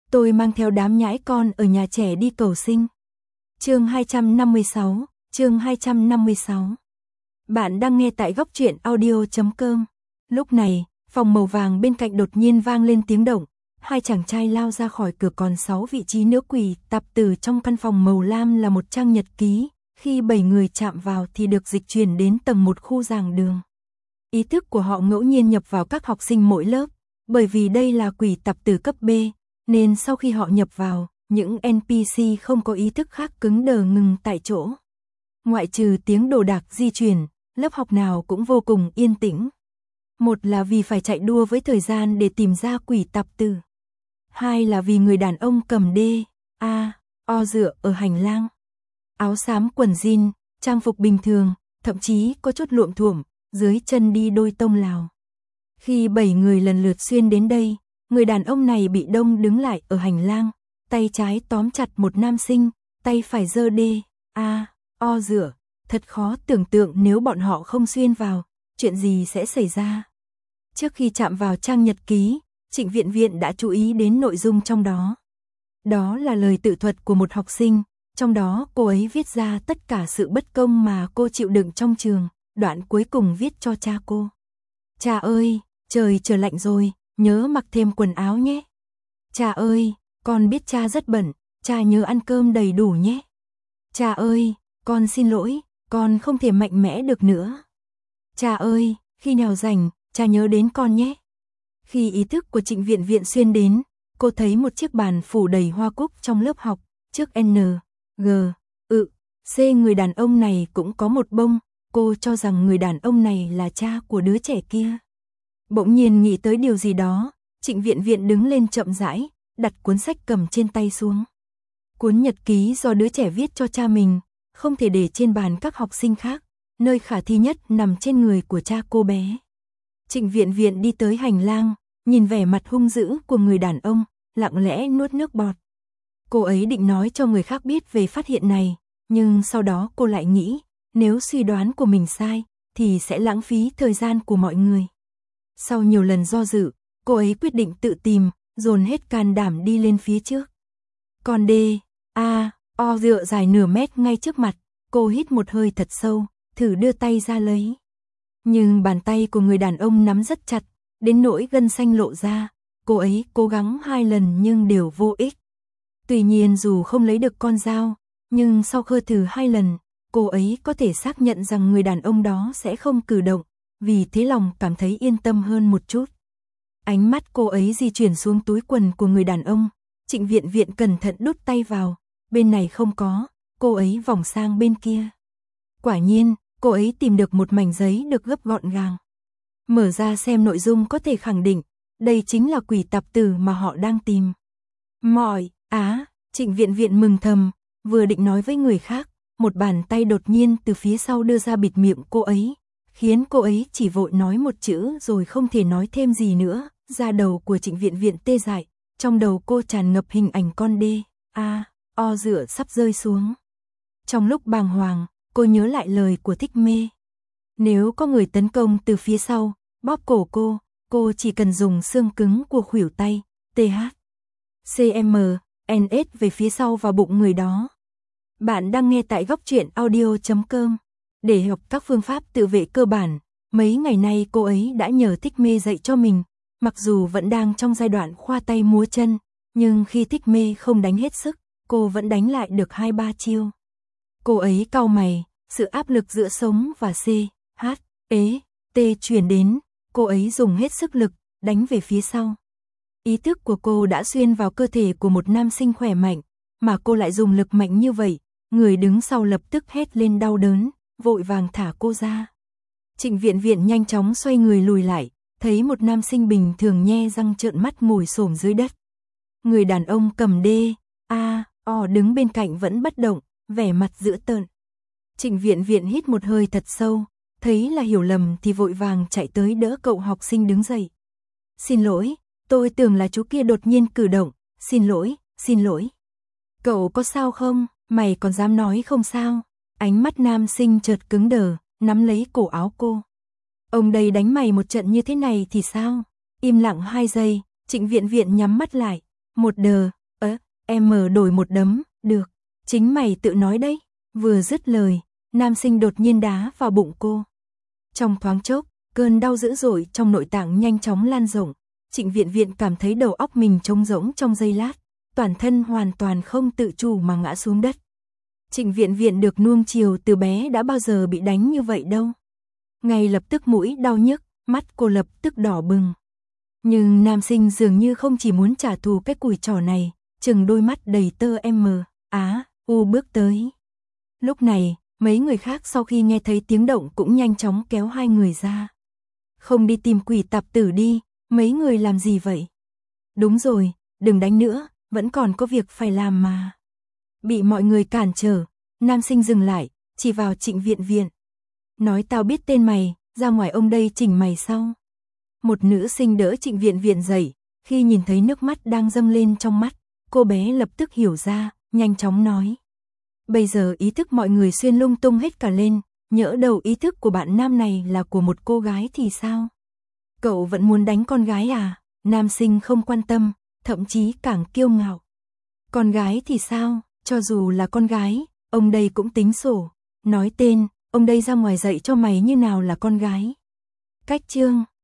tôi mang theo đám nhãi con ở nhà trẻ đi cầu sinh. Chương 256, chương 256. Bạn đang nghe tại góc truyện audio.com. Lúc này, phòng màu vàng bên cạnh đột nhiên vang lên tiếng động. Hai chàng trai lao ra khỏi cửa, còn 6 vị trí nữ quỷ tập từ trong căn phòng màu lam là một trang nhật ký. Khi 7 người chạm vào thì được dịch chuyển đến tầng 1 khu giảng đường. Ý thức của họ ngẫu nhiên nhập vào các học sinh mỗi lớp. Bởi vì đây là quỷ tập từ cấp B, nên sau khi họ nhập vào, những NPC không có ý thức khác cứng đờ ngừng tại chỗ. Ngoại trừ tiếng đồ đạc di chuyển, lớp học nào cũng vô cùng yên tĩnh. Một là vì phải chạy đua với thời gian để tìm ra quỷ tập từ. Hai là vì người đàn ông cầm D, A, O dựa ở hành lang. Áo xám quần jean, trang phục bình thường, thậm chí có chút luộm thuộm, dưới chân đi đôi tông Lào. Khi 7 người lần lượt xuyên đến đây, người đàn ông này bị đông đứng lại ở hành lang, tay trái tóm chặt một nam sinh, tay phải giơ D, A, O dựa. Thật khó tưởng tượng nếu bọn họ không xuyên vào, chuyện gì sẽ xảy ra. Trước khi chạm vào trang nhật ký, Trịnh Viện Viện đã chú ý đến nội dung trong đó. Đó là lời tự thuật của một học sinh, trong đó cô ấy viết ra tất cả sự bất công mà cô chịu đựng trong trường, đoạn cuối cùng viết cho cha cô. Cha ơi, trời trở lạnh rồi, nhớ mặc thêm quần áo nhé. Cha ơi, con biết cha rất bận, cha nhớ ăn cơm đầy đủ nhé. Cha ơi, con xin lỗi, con không thể mạnh mẽ được nữa. Cha ơi, khi nào rảnh, cha nhớ đến con nhé. Khi ý thức của Trịnh Viện Viện xuyên đến, cô thấy một chiếc bàn phủ đầy hoa cúc trong lớp học, trước N, G, C người đàn ông này cũng có một bông, cô cho rằng người đàn ông này là cha của đứa trẻ kia. Bỗng nhiên nghĩ tới điều gì đó, Trịnh Viện Viện đứng lên chậm rãi, đặt cuốn sách cầm trên tay xuống. Cuốn nhật ký do đứa trẻ viết cho cha mình, không thể để trên bàn các học sinh khác, nơi khả thi nhất nằm trên người của cha cô bé. Trịnh Viện Viện đi tới hành lang, nhìn vẻ mặt hung dữ của người đàn ông, lặng lẽ nuốt nước bọt. Cô ấy định nói cho người khác biết về phát hiện này, nhưng sau đó cô lại nghĩ, nếu suy đoán của mình sai, thì sẽ lãng phí thời gian của mọi người. Sau nhiều lần do dự, cô ấy quyết định tự tìm, dồn hết can đảm đi lên phía trước. Còn D, A, O dựa dài nửa mét ngay trước mặt, cô hít một hơi thật sâu, thử đưa tay ra lấy. Nhưng bàn tay của người đàn ông nắm rất chặt, đến nỗi gân xanh lộ ra, cô ấy cố gắng 2 lần nhưng đều vô ích. Tuy nhiên dù không lấy được con dao, nhưng sau khơ thử 2 lần, cô ấy có thể xác nhận rằng người đàn ông đó sẽ không cử động, vì thế lòng cảm thấy yên tâm hơn một chút. Ánh mắt cô ấy di chuyển xuống túi quần của người đàn ông, Trịnh Viện Viện cẩn thận đút tay vào, bên này không có, cô ấy vòng sang bên kia. Quả nhiên, cô ấy tìm được một mảnh giấy được gấp gọn gàng. Mở ra xem nội dung có thể khẳng định, đây chính là quỷ tạp tử mà họ đang tìm. Trịnh Viện Viện mừng thầm, vừa định nói với người khác, một bàn tay đột nhiên từ phía sau đưa ra bịt miệng cô ấy, khiến cô ấy chỉ vội nói một chữ rồi không thể nói thêm gì nữa. Da đầu của Trịnh Viện Viện tê dại, trong đầu cô tràn ngập hình ảnh con D, A, O dựa sắp rơi xuống. Trong lúc bàng hoàng, cô nhớ lại lời của Thích Mê. Nếu có người tấn công từ phía sau, bóp cổ cô chỉ cần dùng xương cứng của khuỷu tay, TH, CM, NS về phía sau vào bụng người đó. Bạn đang nghe tại góc truyện audio.com. Để học các phương pháp tự vệ cơ bản, mấy ngày nay cô ấy đã nhờ Thích Mê dạy cho mình. Mặc dù vẫn đang trong giai đoạn khoa tay múa chân, nhưng khi Thích Mê không đánh hết sức, cô vẫn đánh lại được 2-3 chiêu. Cô ấy cau mày, sự áp lực giữa sống và C, H, T truyền đến, cô ấy dùng hết sức lực, đánh về phía sau. Ý thức của cô đã xuyên vào cơ thể của một nam sinh khỏe mạnh, mà cô lại dùng lực mạnh như vậy, người đứng sau lập tức hét lên đau đớn, vội vàng thả cô ra. Trịnh Viện Viện nhanh chóng xoay người lùi lại, thấy một nam sinh bình thường nhe răng trợn mắt ngồi xổm dưới đất. Người đàn ông cầm D, A, O đứng bên cạnh vẫn bất động, vẻ mặt dữ tợn. Trịnh Viện Viện hít một hơi thật sâu, thấy là hiểu lầm thì vội vàng chạy tới đỡ cậu học sinh đứng dậy. Xin lỗi, tôi tưởng là chú kia đột nhiên cử động, xin lỗi. Cậu có sao không, mày còn dám nói không sao? Ánh mắt nam sinh chợt cứng đờ, nắm lấy cổ áo cô. Ông đây đánh mày một trận như thế này thì sao? Im lặng 2 giây, Trịnh Viện Viện nhắm mắt lại. Em đổi một đấm, được, chính mày tự nói đấy. Vừa dứt lời, nam sinh đột nhiên đá vào bụng cô. Trong thoáng chốc, cơn đau dữ dội trong nội tạng nhanh chóng lan rộng. Trịnh Viện Viện cảm thấy đầu óc mình trống rỗng trong giây lát, toàn thân hoàn toàn không tự chủ mà ngã xuống đất. Trịnh Viện Viện được nuông chiều từ bé đã bao giờ bị đánh như vậy đâu. Ngay lập tức mũi đau nhức, mắt cô lập tức đỏ bừng. Nhưng nam sinh dường như không chỉ muốn trả thù cái cùi trò này, chừng đôi mắt đầy tơ bước tới. Lúc này, mấy người khác sau khi nghe thấy tiếng động cũng nhanh chóng kéo hai người ra. Không đi tìm quỷ tạp tử đi, mấy người làm gì vậy? Đúng rồi, đừng đánh nữa, vẫn còn có việc phải làm mà. Bị mọi người cản trở, nam sinh dừng lại, chỉ vào Trịnh Viện Viện. Nói tao biết tên mày, ra ngoài ông đây chỉnh mày sau. Một nữ sinh đỡ Trịnh Viện Viện dậy, khi nhìn thấy nước mắt đang dâng lên trong mắt, cô bé lập tức hiểu ra, nhanh chóng nói. Bây giờ ý thức mọi người xuyên lung tung hết cả lên, nhỡ đầu ý thức của bạn nam này là của một cô gái thì sao? Cậu vẫn muốn đánh con gái à? Nam sinh không quan tâm, thậm chí càng kiêu ngạo. Con gái thì sao? Cho dù là con gái, ông đây cũng tính sổ. Nói tên, ông đây ra ngoài dạy cho mày như nào là con gái. Cách chương